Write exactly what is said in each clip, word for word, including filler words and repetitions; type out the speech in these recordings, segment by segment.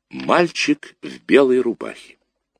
Мальчик в белой рубахе.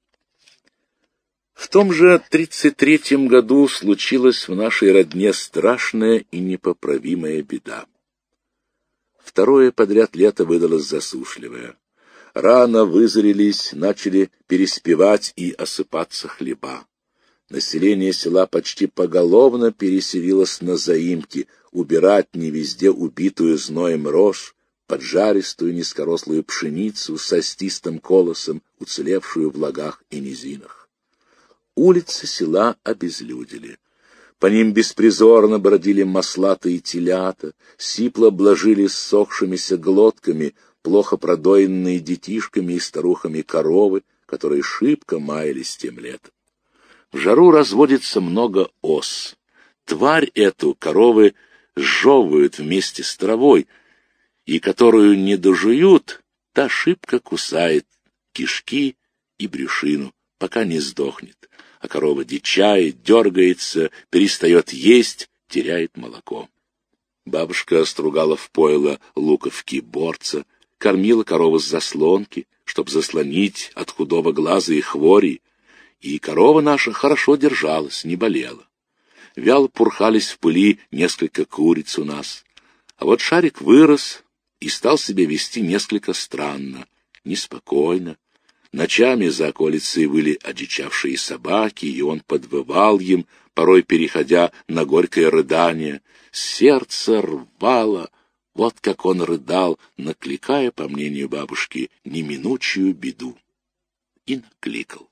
В том же тридцать третьем году случилась в нашей родне страшная и непоправимая беда. Второе подряд лето выдалось засушливое. Рано вызрелись, начали переспевать и осыпаться хлеба. Население села почти поголовно переселилось на заимки, убирать не везде убитую зноем рожь, поджаристую низкорослую пшеницу с остистым колосом, уцелевшую в лагах и низинах. Улицы села обезлюдили. По ним беспризорно бродили маслатые телята, сипло обложили ссохшимися глотками плохо продоенные детишками и старухами коровы, которые шибко маялись тем летом. В жару разводится много ос. Тварь эту коровы сжевывают вместе с травой, и которую не дожуют, та шибко кусает кишки и брюшину, пока не сдохнет, а корова дичает, дергается, перестает есть, теряет молоко. Бабушка стругала в пойло луковки борца, кормила корову с заслонки, чтоб заслонить от худого глаза и хвори, и корова наша хорошо держалась, не болела. Вяло пурхались в пыли несколько куриц у нас, а вот Шарик вырос и стал себя вести несколько странно, неспокойно. Ночами за околицей выли одичавшие собаки, и он подвывал им, порой переходя на горькое рыдание. Сердце рвало, вот как он рыдал, накликая, по мнению бабушки, неминучую беду. И накликал.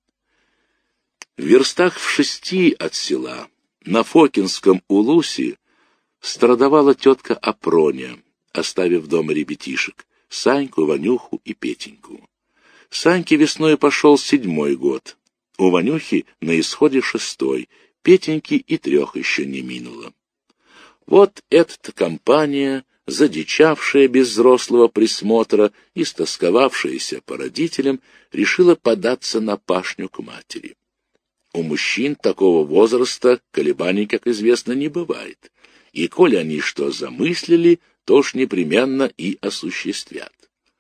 В верстах в шести от села, на Фокинском улусе, страдовала тетка Апроня, оставив дома ребятишек, Саньку, Ванюху и Петеньку. Саньке весной пошел седьмой год, у Ванюхи на исходе шестой, Петеньки и трех еще не минуло. Вот эта компания, задичавшая без взрослого присмотра и стосковавшаяся по родителям, решила податься на пашню к матери. У мужчин такого возраста колебаний, как известно, не бывает, и коли они что замыслили, то уж непременно и осуществят.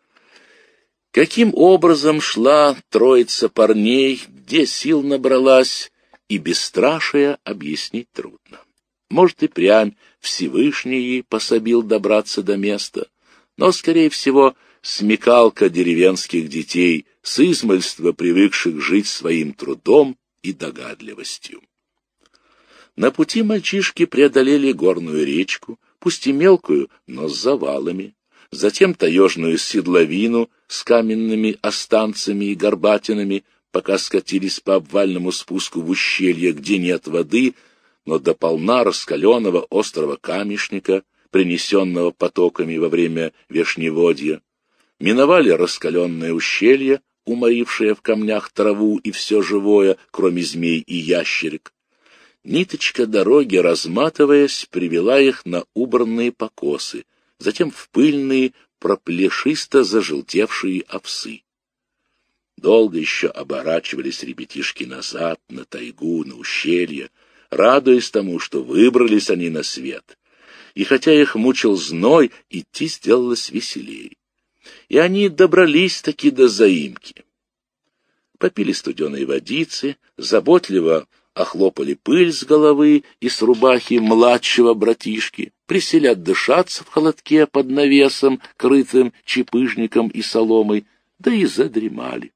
Каким образом шла троица парней, где сил набралась, и бесстрашие объяснить трудно. Может, и прямь Всевышний ей пособил добраться до места, но, скорее всего, смекалка деревенских детей, с измальства привыкших жить своим трудом и догадливостью. На пути мальчишки преодолели горную речку, пусть и мелкую, но с завалами, затем таежную седловину с каменными останцами и горбатинами, пока скатились по обвальному спуску в ущелье, где нет воды, но до полна раскаленного острого камешника, принесенного потоками во время вешневодья, миновали раскаленное ущелье, уморившее в камнях траву и все живое, кроме змей и ящерик. Ниточка дороги, разматываясь, привела их на убранные покосы, затем в пыльные, проплешисто зажелтевшие овсы. Долго еще оборачивались ребятишки назад, на тайгу, на ущелье, радуясь тому, что выбрались они на свет. И хотя их мучил зной, идти сделалось веселее. И они добрались-таки до заимки. Попили студеной водицы, заботливо охлопали пыль с головы и с рубахи младшего братишки, присели отдышаться в холодке под навесом, крытым чепыжником и соломой, да и задремали.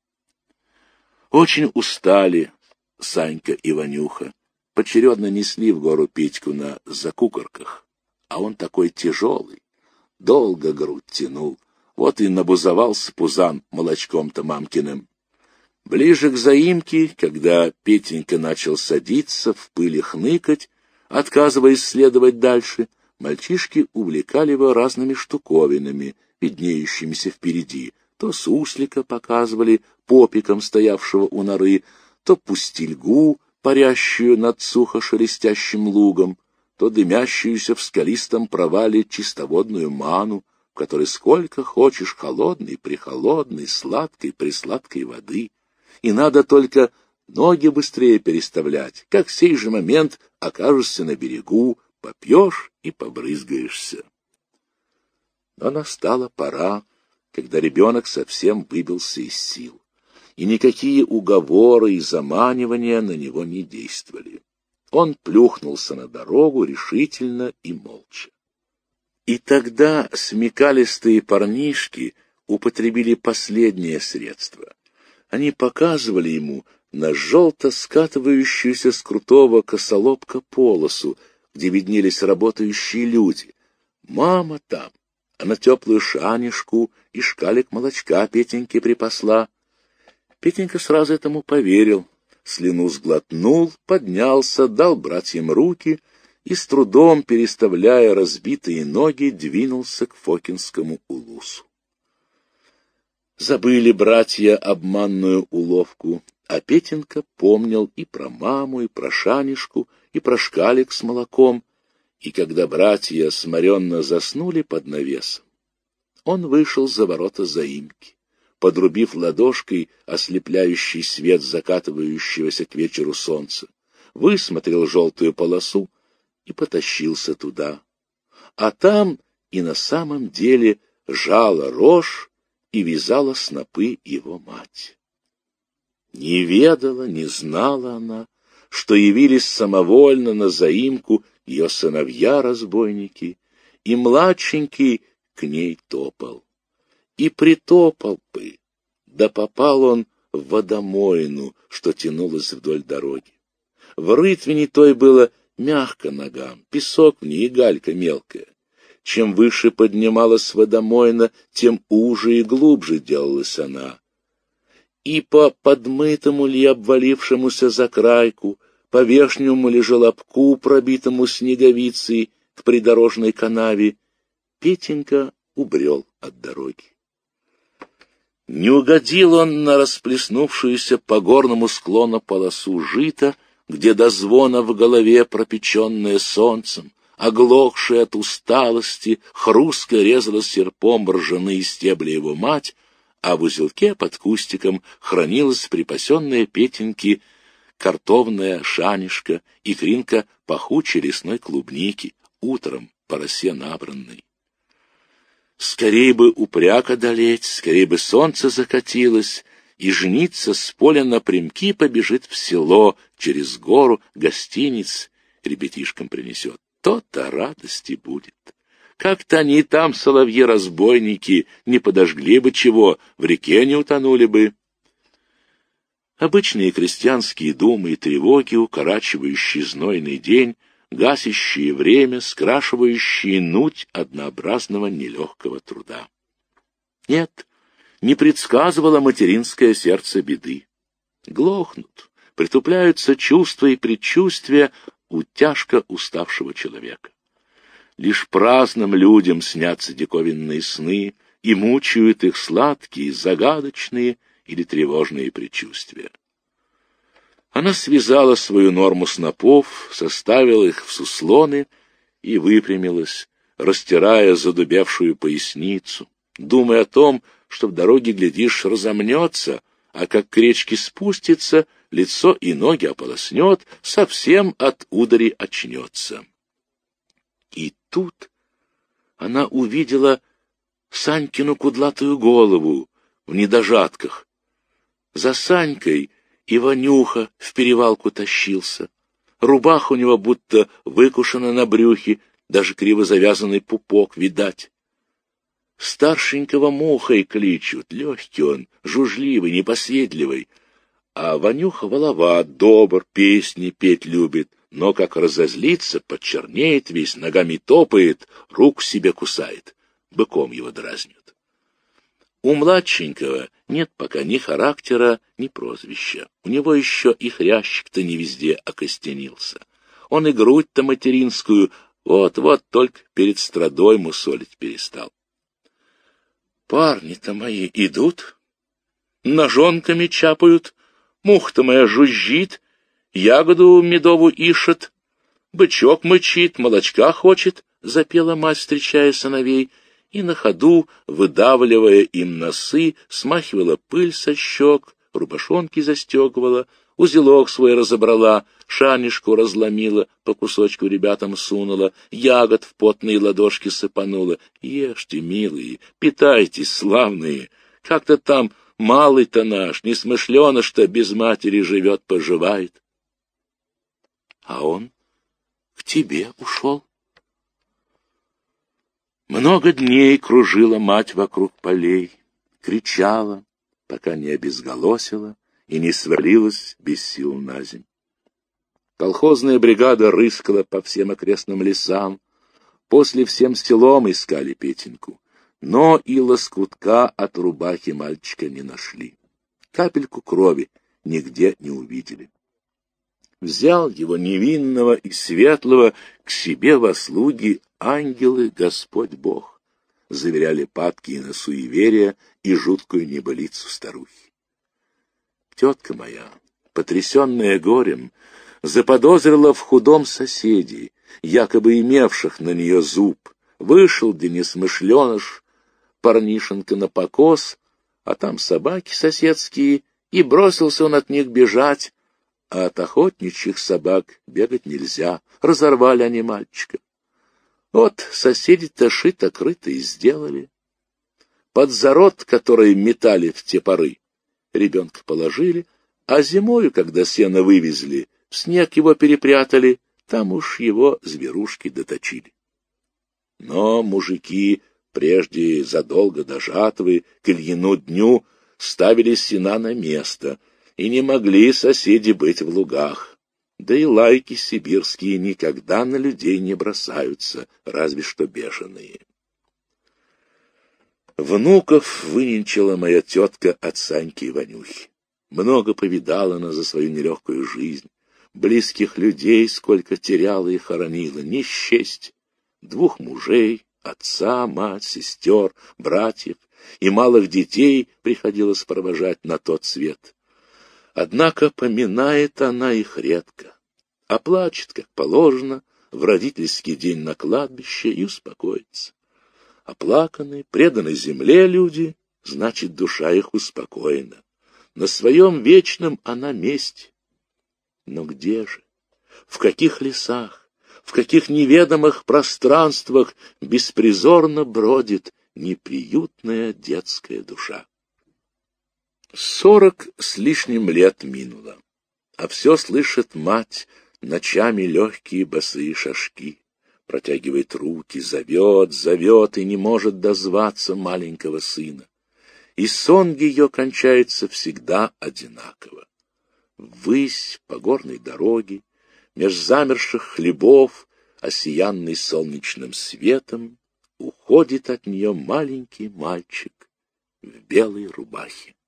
Очень устали Санька и Ванюха, поочередно несли в гору Петьку на закукорках, а он такой тяжелый, долго грудь тянул, вот и набузовался пузан молочком-то мамкиным. Ближе к заимке, когда Петенька начал садиться, в пыли хныкать, отказываясь следовать дальше, мальчишки увлекали его разными штуковинами, виднеющимися впереди, то суслика показывали попиком стоявшего у норы, то пустильгу, парящую над сухо шелестящим лугом, то дымящуюся в скалистом провале чистоводную ману, в которой сколько хочешь холодной-прихолодной, сладкой-присладкой воды, и надо только ноги быстрее переставлять, как в сей же момент окажешься на берегу, попьешь и побрызгаешься. Но настала пора, когда ребенок совсем выбился из сил, и никакие уговоры и заманивания на него не действовали. Он плюхнулся на дорогу решительно и молча. И тогда смекалистые парнишки употребили последнее средство. Они показывали ему на желто скатывающуюся с крутого косолобка полосу, где виднелись работающие люди. Мама там, она теплую шанишку и шкалик молочка Петеньке припасла. Петенька сразу этому поверил, слюну сглотнул, поднялся, дал братьям руки и, с трудом переставляя разбитые ноги, двинулся к Фокинскому улусу. Забыли братья обманную уловку, а Петенька помнил и про маму, и про шанишку, и про шкалик с молоком, и когда братья сморенно заснули под навесом, он вышел за ворота заимки, подрубив ладошкой ослепляющий свет закатывающегося к вечеру солнца, высмотрел желтую полосу и потащился туда. А там и на самом деле жала рожь и вязала снопы его мать. Не ведала, не знала она, что явились самовольно на заимку ее сыновья-разбойники, и младшенький к ней топал. И притопал бы, да попал он в водомоину, что тянулась вдоль дороги. В рытвине той было мягко ногам, песок в ней и галька мелкая. Чем выше поднималась водомоина, тем уже и глубже делалась она. И по подмытому ли обвалившемуся закрайку, по верхнему ли желобку, пробитому снеговицей к придорожной канаве, Петенька убрел от дороги. Не угодил он на расплеснувшуюся по горному склону полосу жита, где до звона в голове пропеченное солнцем, оглохшая от усталости, хрустко резала серпом ржаные стебли его мать, а в узелке под кустиком хранилась припасенная Петеньки картовная шанишка и кринка пахучей лесной клубники, утром по росе набранной. Скорей бы упряг одолеть, скорей бы солнце закатилось, и женица с поля напрямки побежит в село, через гору гостиниц ребятишкам принесет. То-то радости будет. Как-то они там, соловьи-разбойники, не подожгли бы чего, в реке не утонули бы. Обычные крестьянские думы и тревоги, укорачивающие знойный день, гасящие время, скрашивающие нуть однообразного нелегкого труда. Нет, не предсказывало материнское сердце беды. Глохнут, притупляются чувства и предчувствия у тяжко уставшего человека. Лишь праздным людям снятся диковинные сны и мучают их сладкие, загадочные или тревожные предчувствия. Она связала свою норму снопов, составила их в суслоны и выпрямилась, растирая задубевшую поясницу, думая о том, что в дороге, глядишь, разомнется, а как к речке спустится, лицо и ноги ополоснет, совсем от удари очнется. И тут она увидела Санькину кудлатую голову в недожатках. За Санькой Иванюха в перевалку тащился. Рубаха у него будто выкушена на брюхе, даже криво завязанный пупок видать. Старшенького Мухой кличут, легкий он, жужливый, непоседливый. А Ванюха воловат, добр, песни петь любит, но как разозлится, почернеет весь, ногами топает, рук себе кусает, быком его дразнит. У младшенького нет пока ни характера, ни прозвища. У него еще и хрящик-то не везде окостенился. Он и грудь-то материнскую вот-вот только перед страдой мусолить перестал. Парни-то мои идут, ножонками чапают, муха-то моя жужжит, ягоду медовую ишет, бычок мычит, молочка хочет, — запела мать, встречая сыновей, и на ходу, выдавливая им носы, смахивала пыль со щек, рубашонки застегивала, узелок свой разобрала, шанишку разломила, по кусочку ребятам сунула, ягод в потные ладошки сыпанула. Ешьте, милые, питайтесь, славные, как-то там малый-то наш, несмышленыш-то без матери живет-поживает. А он к тебе ушел. Много дней кружила мать вокруг полей, кричала, пока не обезголосила и не свалилась без сил на земь. Колхозная бригада рыскала по всем окрестным лесам, после всем селом искали Петеньку, но и лоскутка от рубахи мальчика не нашли. Капельку крови нигде не увидели. Взял его невинного и светлого к себе во слуги ангелы Господь Бог, заверяли падкие на суеверия и жуткую небылицу старухи. Тетка моя, потрясенная горем, заподозрила в худом соседей, якобы имевших на нее зуб. Вышел Денис Мышленыш, парнишенка на покос, а там собаки соседские, и бросился он от них бежать, а от охотничьих собак бегать нельзя, разорвали они мальчика. Вот соседи-то шито-крыто и сделали. Под зарод, который метали в те поры, ребенка положили, а зимою, когда сено вывезли, в снег его перепрятали, там уж его зверушки доточили. Но мужики прежде задолго до жатвы к Ильину дню ставили сена на место, и не могли соседи быть в лугах. Да и лайки сибирские никогда на людей не бросаются, разве что бешеные. Внуков выненчила моя тетка от Саньки и Ванюхи. Много повидала она за свою нелегкую жизнь. Близких людей сколько теряла и хоронила, не счесть. Двух мужей, отца, мать, сестер, братьев и малых детей приходилось провожать на тот свет. Однако поминает она их редко, а плачет, как положено, в родительский день на кладбище и успокоится. Оплаканные, преданы земле люди, значит, душа их успокоена. На своем вечном она месте. Но где же, в каких лесах, в каких неведомых пространствах беспризорно бродит неприютная детская душа? Сорок с лишним лет минуло, а все слышит мать ночами легкие босые шажки, протягивает руки, зовет, зовет и не может дозваться маленького сына. И сон ее кончается всегда одинаково. Ввысь по горной дороге, меж замерших хлебов, осиянный солнечным светом, уходит от нее маленький мальчик в белой рубахе.